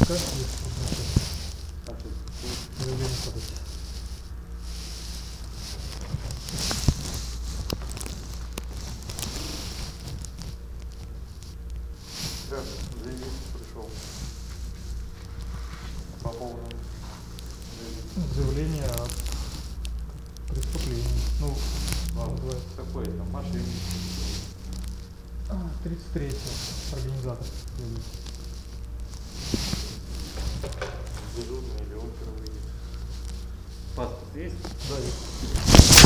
Как есть заявление подать? Да, заявитель пришел по поводу Заявление о преступлении. Ну, называется. какой там машины. 33-й организатор. Дежурный или опер выйдет. Паспорт есть? Да, есть.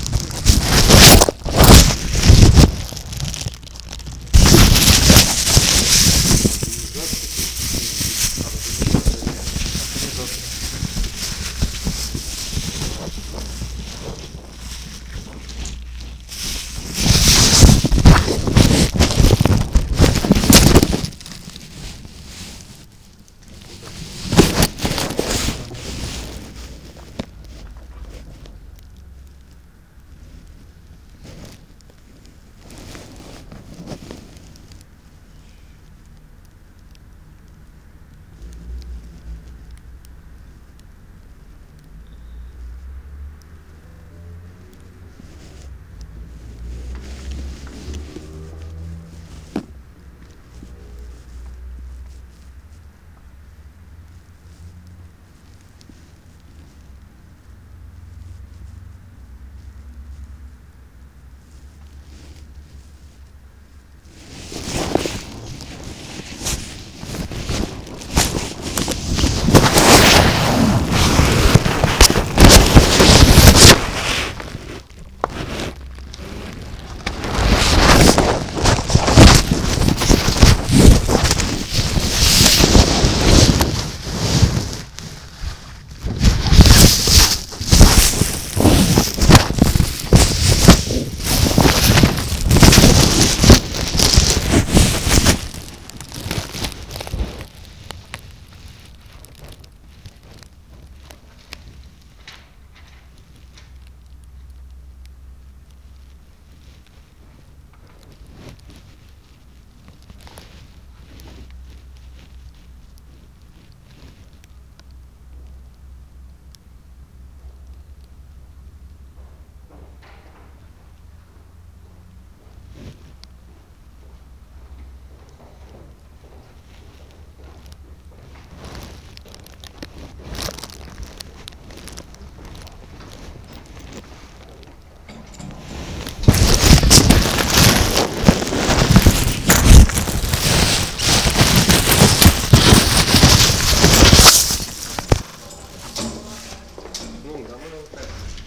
Ну, да, мы так.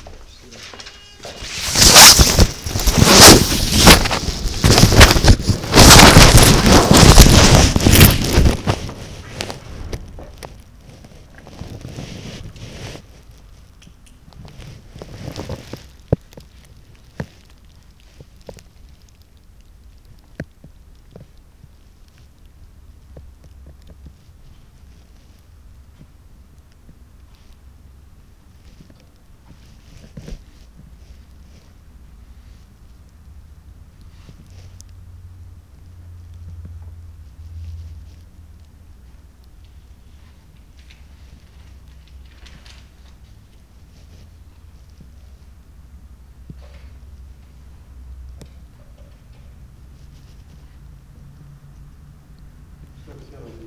Все равно.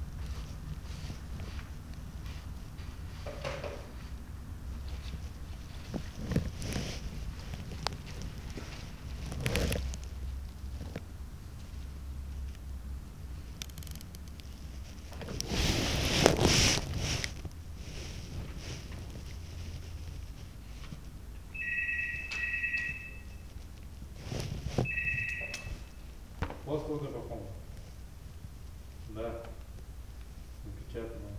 У вас тоже каком? Да. Напечатано.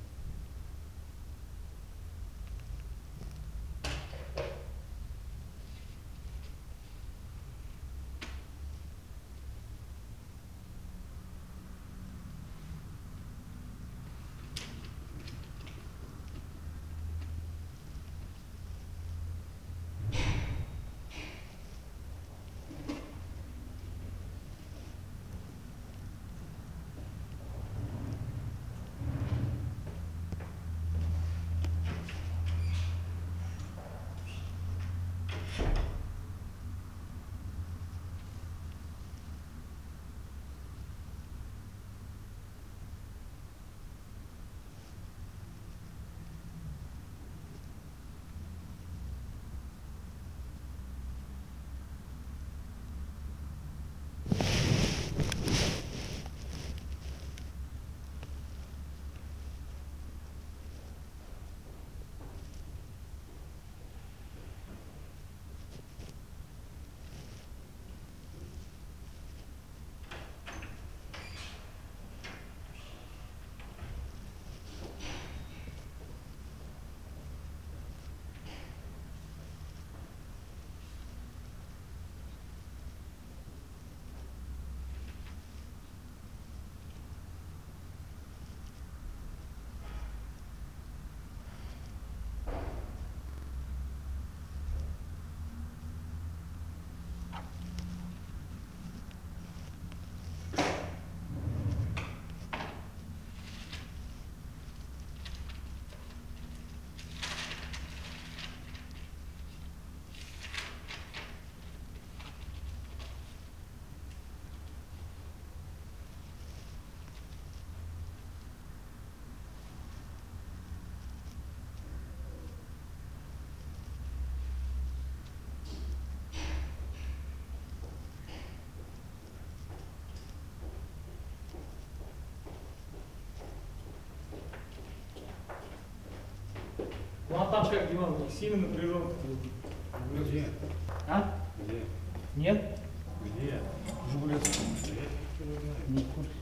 Ну а там как дела? У них сильно напряжен. Где? А? Где? Нет? Где? Жигулет. Не в курсе.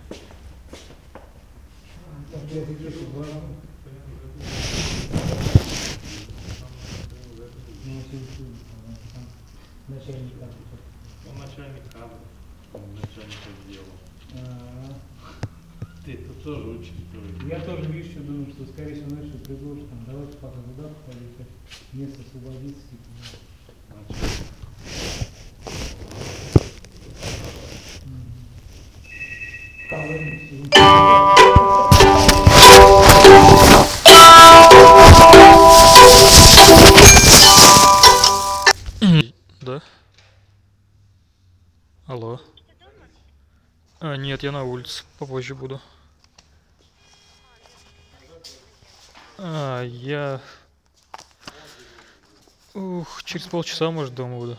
Начальник Он начальник кадров, он начальник отдела. Ты тут тоже учишь. Я тоже вижу, думаю, что скорее всего ночью предложат, там, давайте пока туда поехать, место освободится, типа. Да? Алло. А, нет, я на улице. Попозже буду. Я... через полчаса, может, дома буду.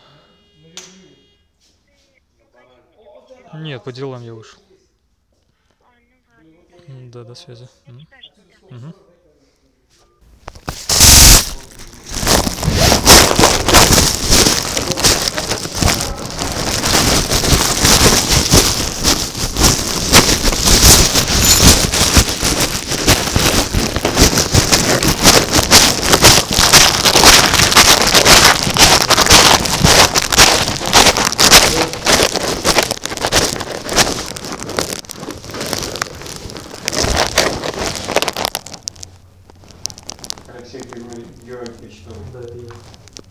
Нет, по делам я вышел. Да, до связи. Мгм. Алексей Георгиевич, что Да, это я.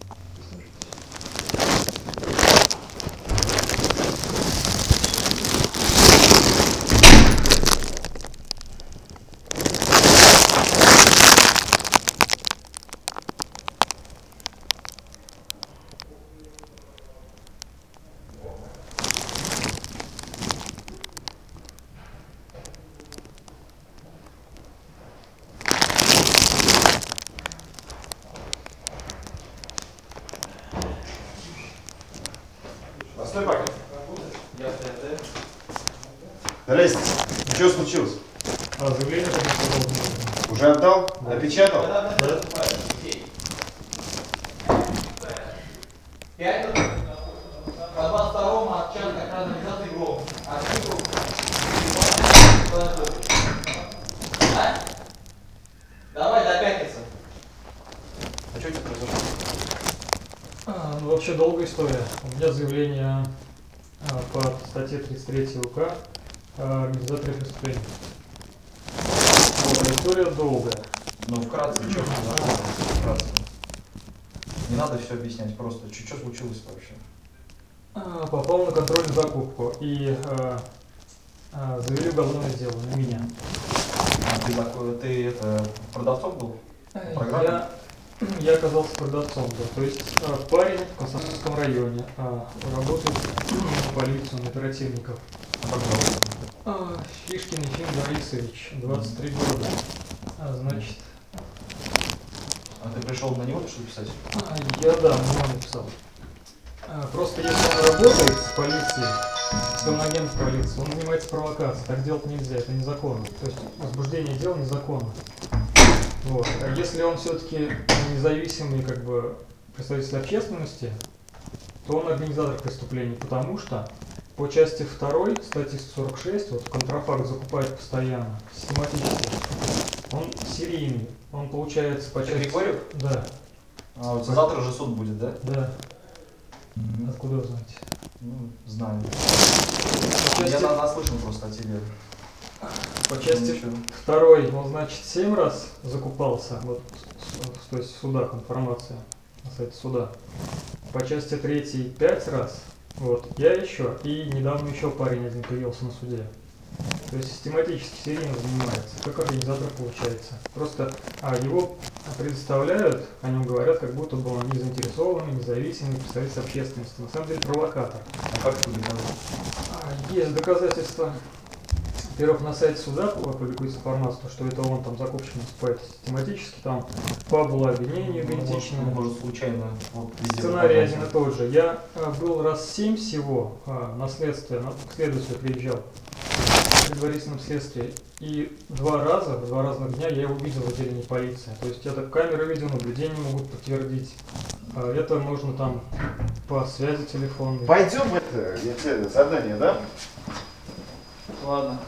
Постой пока. Здрасте. Что случилось? Заявление как Уже отдал? Напечатал? По 22-му отчет как раз организации ГРО. Давай до пятницы. А что у тебя произошло? Ну, вообще долгая история. У меня заявление по статье 33 УК о организаторе преступления. Вот, история долгая. Ну, вкратце, что вкратце. Не надо все объяснять, просто что случилось вообще? Попал на контрольную закупку и завели уголовное дело на меня. Ты это продавцом был? Программа? Я оказался продавцом, да. То есть парень в Комсомольском районе работает в полицию на оперативников. Фишкин Ефим Борисович, 23 года. Значит, А ты пришел на него что писать? я на него написал. Просто если он работает в полиции, если он агент полиции, он занимается провокацией. Так делать нельзя, это незаконно. То есть возбуждение дела незаконно. Вот. А если он все-таки независимый как бы представитель общественности, то он организатор преступлений, потому что по части 2 статьи 146, вот контрафакт закупает постоянно, систематически, он серийный, он получается по части... Григорьев? Да. А вот завтра же суд будет, да? Да. Откуда вы знаете? Ну, знаю. По части, Я наслышан просто о тебе. по части Ничего. 2 он, значит, 7 раз закупался, вот, то есть в судах информация на сайте суда. По части 3 5 раз, вот, я еще, и недавно еще парень один появился на суде. То есть систематически серийно занимается, как организатор получается. Просто его предоставляют, о нем говорят, как будто бы он не заинтересованный, независимый представитель общественности. На самом деле провокатор. А как ты доказал? Есть доказательства. Во-первых, на сайте суда публикуется информация, что это он там закупщик наступает систематически, там фабула обвинения идентичная. Может случайно. Вот, везде Сценарий попадался. один и тот же. Я был раз 7 всего на следствие, к следователю приезжал. предварительном следствии. И в два разных дня я его видел в отделении полиции. То есть это камеры видеонаблюдения могут подтвердить. Это можно там по связи телефонной. Пойдем это, я тебе задание, да? Ладно.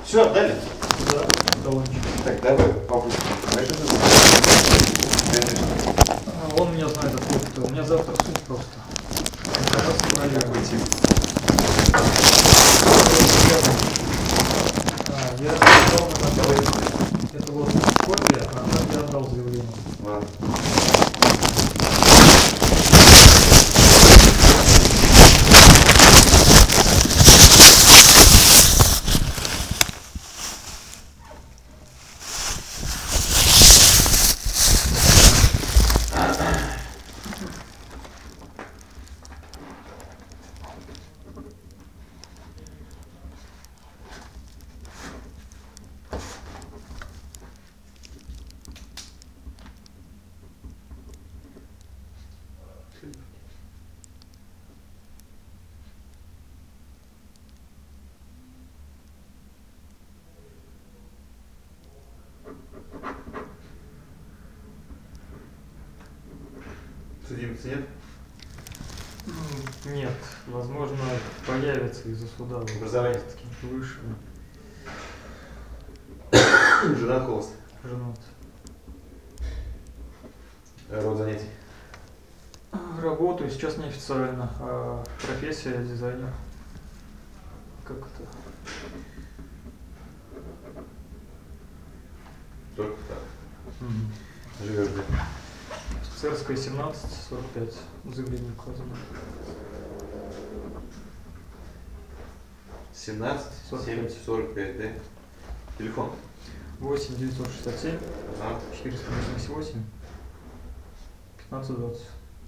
Все, отдали? Да, талончик. Так, давай попустим. Он меня знает откуда-то. У меня завтра суд просто. Как выйти? Я отдал на начало. Это вот копия, а там я отдал заявление. Ладно. Судимости нет? Нет, возможно, появится из-за суда. Образование? Выше. Жена холост. Женат. Род занятий. Работаю сейчас неофициально, а профессия дизайнер. Как это? Только так. Живешь где? Офицерская 17, 45. Заявление указано. 17, 7, 45, да? Телефон. 8 967 Ага. 488 15 20.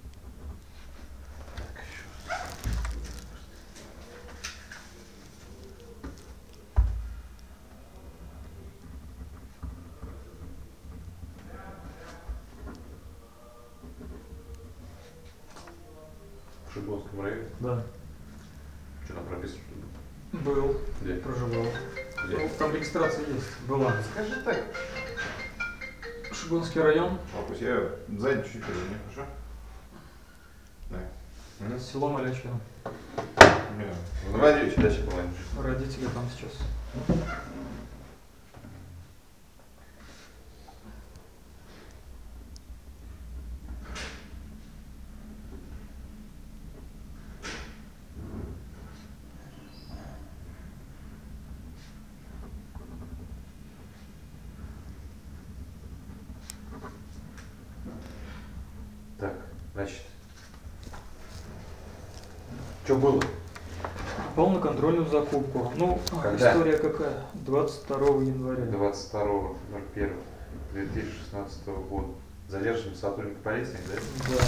В Шибонском районе. Да. Что там прописано? Был. Где? Проживал. Где? Ну, там регистрация есть. Была. Скажи так. Шибонский район. А пусть я сзади чуть-чуть разверну, хорошо? Да. Село Малячино. В радио дальше помогу. Родители там сейчас. Так, значит. Что было? Попал на контрольную закупку. Ну, Когда? история какая? 22 января. 22.01.2016 года. Задержан сотрудник полиции, да? Да.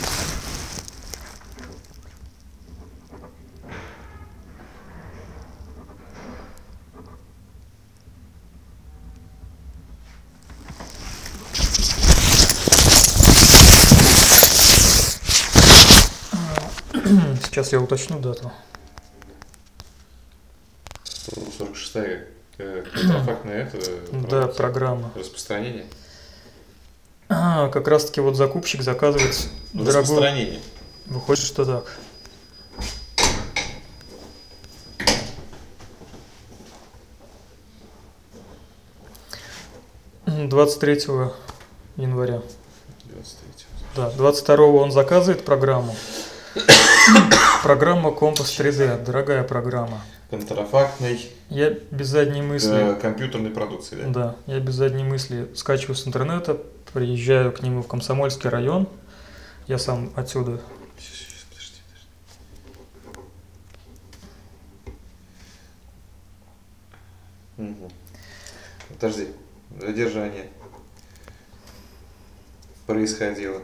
Сейчас я уточню дату. 46-я контрафактная это Да, программа. распространение. Как раз таки вот закупщик заказывает дорогую. Распространение. Выходит, что так. — 23 января. 23. Да, 22-го он заказывает программу. Программа Компас 3D, дорогая программа. Контрафактной Я без задней мысли, компьютерной продукции, да? да, я без задней мысли скачиваю с интернета, приезжаю к нему в Комсомольский район. Я сам отсюда. Сейчас, подожди. Угу. Подожди. Задержание происходило.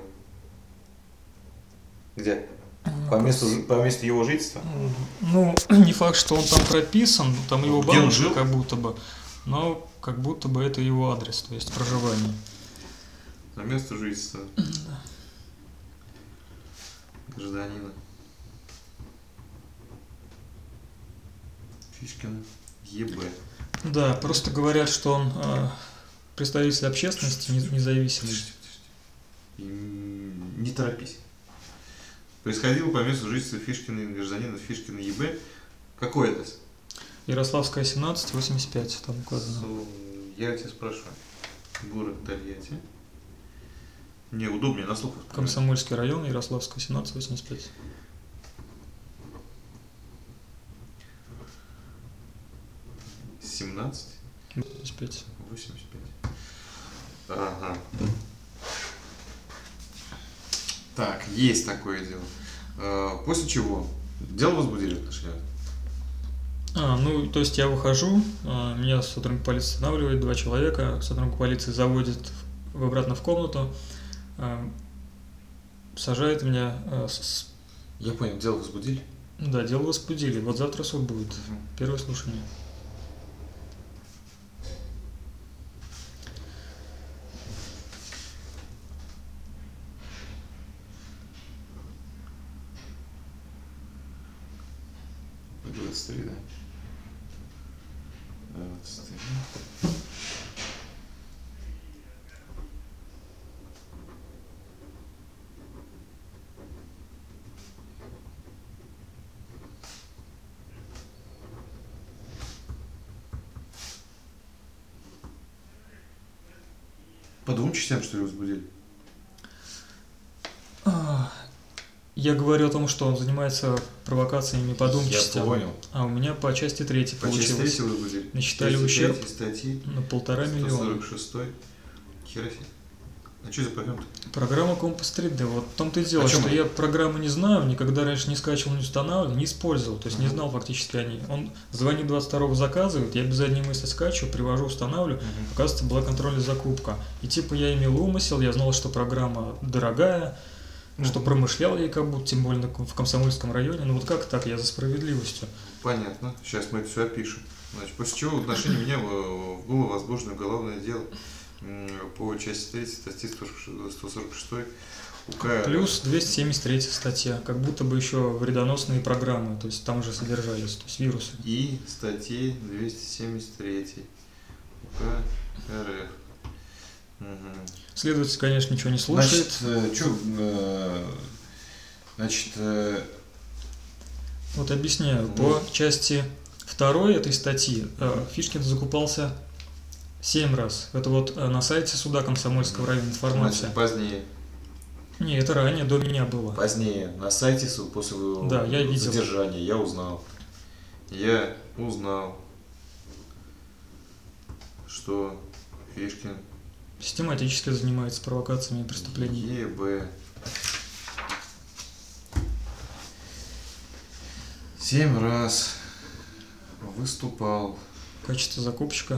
Где? По месту его жительства? Ну, не факт, что он там прописан, там его Где он бабушка жил? как будто бы, но как будто бы это его адрес, то есть проживание. По месту жительства. Гражданина. Фишкин ЕБ. Да, просто говорят, что он представитель общественности независимый. Не торопись. Происходило по месту жительства Фишкина, гражданина Фишкина ЕБ. Какой это? Ярославская, 17, 85, там указано. Я тебя спрашиваю. Город Тольятти. Мне удобнее на слух. Комсомольский район, Ярославская, 17, 85. Семнадцать. 85. 85. Ага. Так, есть такое дело. После чего? Дело возбудили отношения? Ну, то есть я выхожу, меня сотрудник полиции останавливает, 2 человека, сотрудник полиции заводит обратно в комнату, сажает меня, Я понял, дело возбудили? да, дело возбудили, вот завтра суд будет, первое слушание. По 23, да? 23. По 2 частям, что ли, возбудили? Я говорю о том, что он занимается провокациями по 2 частям. Я понял. А у меня по части 3 По части получилось. 3 возбудили? Насчитали 33 ущерб статьи. на 1,5 миллиона. 146. Хера себе. А что за программа-то? Программа Компас 3D. Вот в том-то и дело, О чем что она? я программу не знаю, никогда раньше не скачивал, не устанавливал, не использовал, то есть не знал фактически о ней. Он звонит 22-го, заказывает, я без задней мысли скачиваю, привожу, устанавливаю, оказывается, была контрольная закупка. И типа я имел умысел, я знал, что программа дорогая, что промышлял ей как будто, тем более в Комсомольском районе. Ну вот как так, я за справедливостью. Понятно. Сейчас мы это все опишем. Значит, после чего в отношении меня было возбуждено уголовное дело по части 3 статьи 146 УК. Плюс 273 статья, как будто бы еще вредоносные программы, то есть там же содержались, то есть вирусы. И статьи 273 УК РФ. Следователь, конечно, ничего не слушает. Значит, Вот объясняю. По части 2 этой статьи Фишкин закупался 7 раз. Это вот на сайте суда Комсомольского района информация. значит, позднее. Не, это ранее, до меня было. Позднее на сайте после Да, я видел. задержания я узнал. Что Фишкин Систематически занимается провокациями и преступлениями. ЕБ 7 раз выступал В качестве закупщика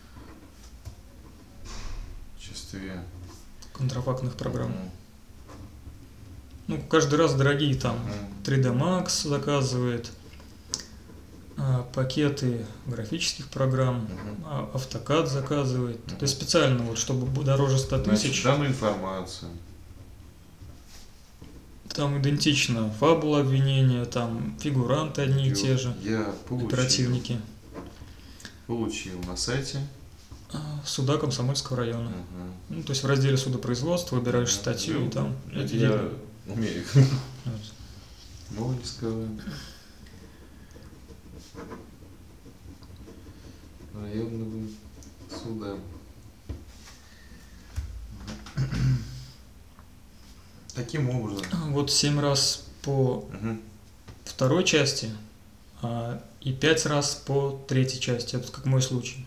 в качестве контрафактных программ. Ну, каждый раз дорогие там. 3D Max заказывает, пакеты графических программ, автокад заказывает. То есть специально, вот, чтобы дороже 100 тысяч. данную информацию. Там идентично фабула обвинения, там фигуранты одни и те же, Я оперативники. получил на сайте. Суда Комсомольского района. Ну, то есть в разделе судопроизводства выбираешь статью и там эти я виды. умею. Вот. Мольского районного суда. Таким образом. Вот 7 раз по 2 части и 5 раз по 3 части. Это как мой случай.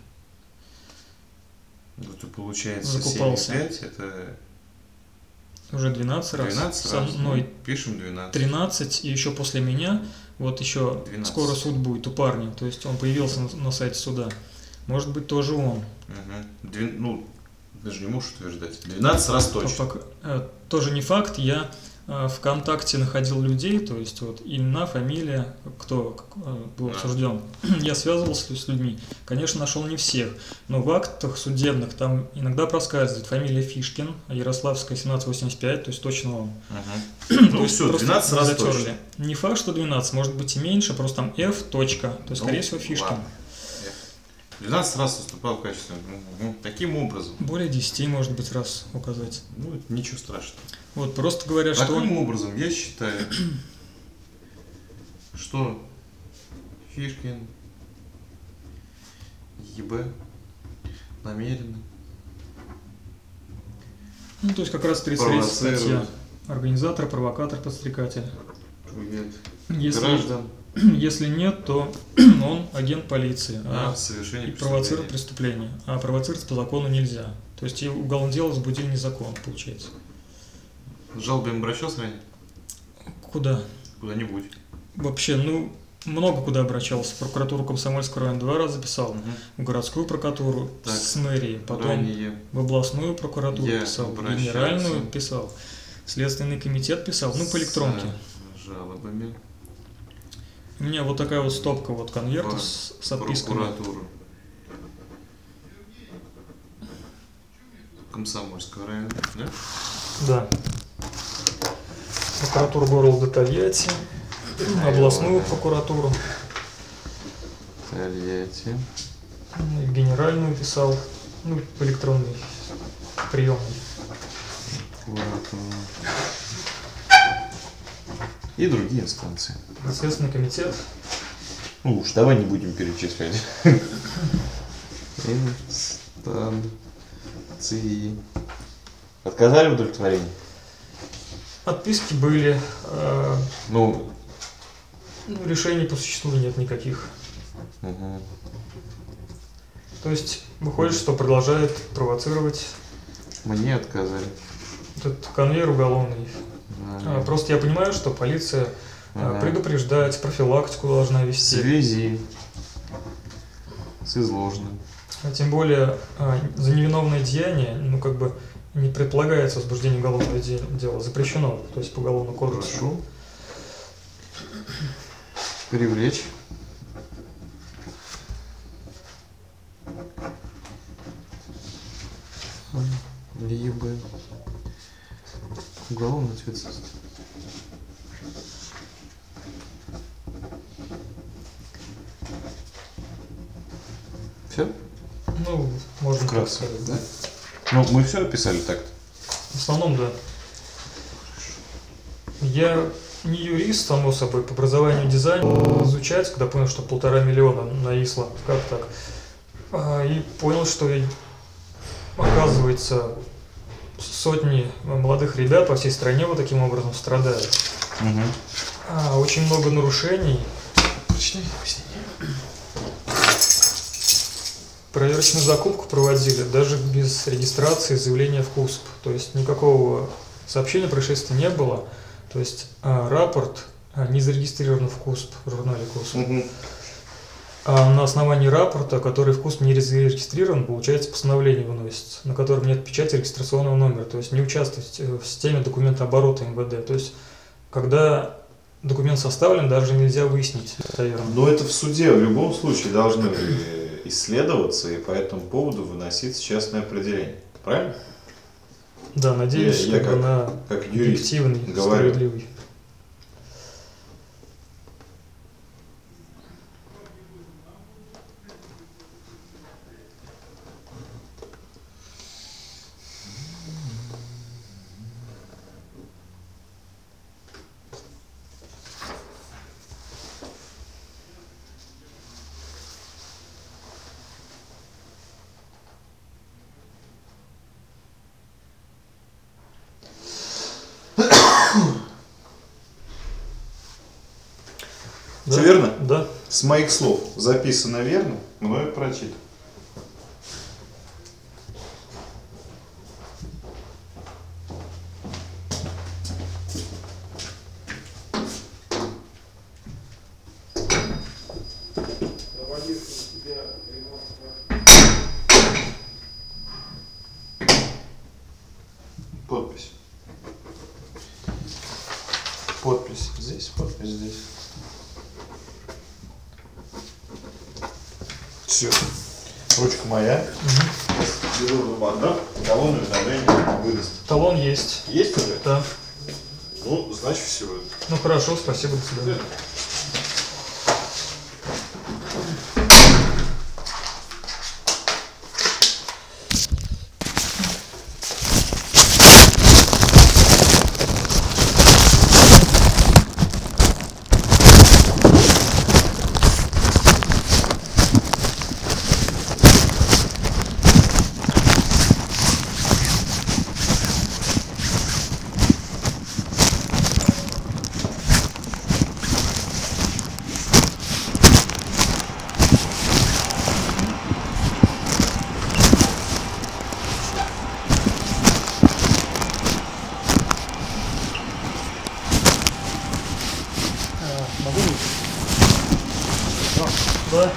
Это получается Закупался. 7,5, это Уже 12 раз. 12 Со раз. мной Пишем 12. 13, и еще после меня, вот еще 12. скоро суд будет у парня. То есть он появился на сайте суда. Может быть, тоже он. Ну, даже не можешь утверждать. 12 раз точно. Тоже не факт. Я ВКонтакте находил людей, то есть вот имена, фамилия, кто был осужден. Я связывался с людьми. Конечно, нашел не всех, но в актах судебных там иногда проскальзывает фамилия Фишкин, Ярославская, 1785, то есть точно он. Ну все, 12 раз затерли. точно. Не факт, что 12, может быть и меньше, просто там F. точка, то есть, скорее всего, Фишкин. Ладно. 12 раз выступал в качестве. Таким образом. Более 10, может быть, раз указать. Ну, это ничего страшного. Вот, просто говорят, что Таким он... образом, я считаю, что Фишкин ЕБ. Намеренно. Ну, то есть как раз 33 статья. Провоцирует. Организатор, провокатор, подстрекатель. Трудит Если, граждан если нет, то он агент полиции. на А совершение и провоцирует преступления. преступление. А провоцировать по закону нельзя. То есть и уголовное дело возбудил незаконно, получается. С жалобами обращался ранее? Куда? Куда-нибудь. Вообще, ну, много куда обращался. В прокуратуру Комсомольского района 2 раза писал, Мгм. в городскую прокуратуру Так, с мэрией, потом Ранее. в областную прокуратуру Я писал, в обращался. генеральную писал, Следственный комитет писал, ну, по электронке. С жалобами. У меня вот такая вот стопка вот конвертов В с отписками. прокуратуру Комсомольского района, да? Да. Прокуратуру города Тольятти, областную прокуратуру, Тольятти. ну, и в генеральную писал, ну, по электронной приемной. Прокуратуру. И другие инстанции. Следственный комитет. Ну уж давай не будем перечислять. Инстанции. Отказали в удовлетворении? Отписки были, Ну, ну, решений по существу нет никаких. угу. То есть выходит, что продолжает провоцировать Мне отказали. этот конвейер уголовный. Да. Просто я понимаю, что полиция Ага. предупреждать, профилактику должна В вести. связи с изложенным. А тем более за невиновное деяние, ну, как бы не предполагается возбуждение уголовного дела, запрещено, то есть по уголовному кодексу. Прошу. Привлечь. Либо уголовную ответственность. Все? Ну, можно так Вкратце. сказать, да. Ну, мы все описали так-то. В основном, да. Я не юрист, само собой, по образованию дизайн изучать, когда понял, что 1,5 миллиона нависло, как так. И понял, что, оказывается, сотни молодых ребят по всей стране вот таким образом страдают. Очень много нарушений. Прочитай объяснение. Проверочную закупку проводили даже без регистрации заявления в КУСП. То есть никакого сообщения о происшествии не было. То есть рапорт не зарегистрирован в КУСП, в журнале КУСП. А на основании рапорта, который в КУСП не зарегистрирован, получается, постановление выносится, на котором нет печати регистрационного номера. То есть не участвовать в системе документооборота МВД. То есть когда документ составлен, даже нельзя выяснить достоверно. Но это в суде в любом случае должны исследоваться и по этому поводу выноситься частное определение. Правильно? Да, надеюсь, Я как бы на как юрист объективный, говорю. справедливый. Все верно? Да. С моих слов записано верно, мною прочитано. Подпись. Подпись здесь, подпись здесь. Все. Ручка моя. Беру в руку, отдам, талон уведомления выдаст. Талон есть. Есть уже? Да. Ну, значит, все. Ну хорошо, спасибо, до свидания. Да.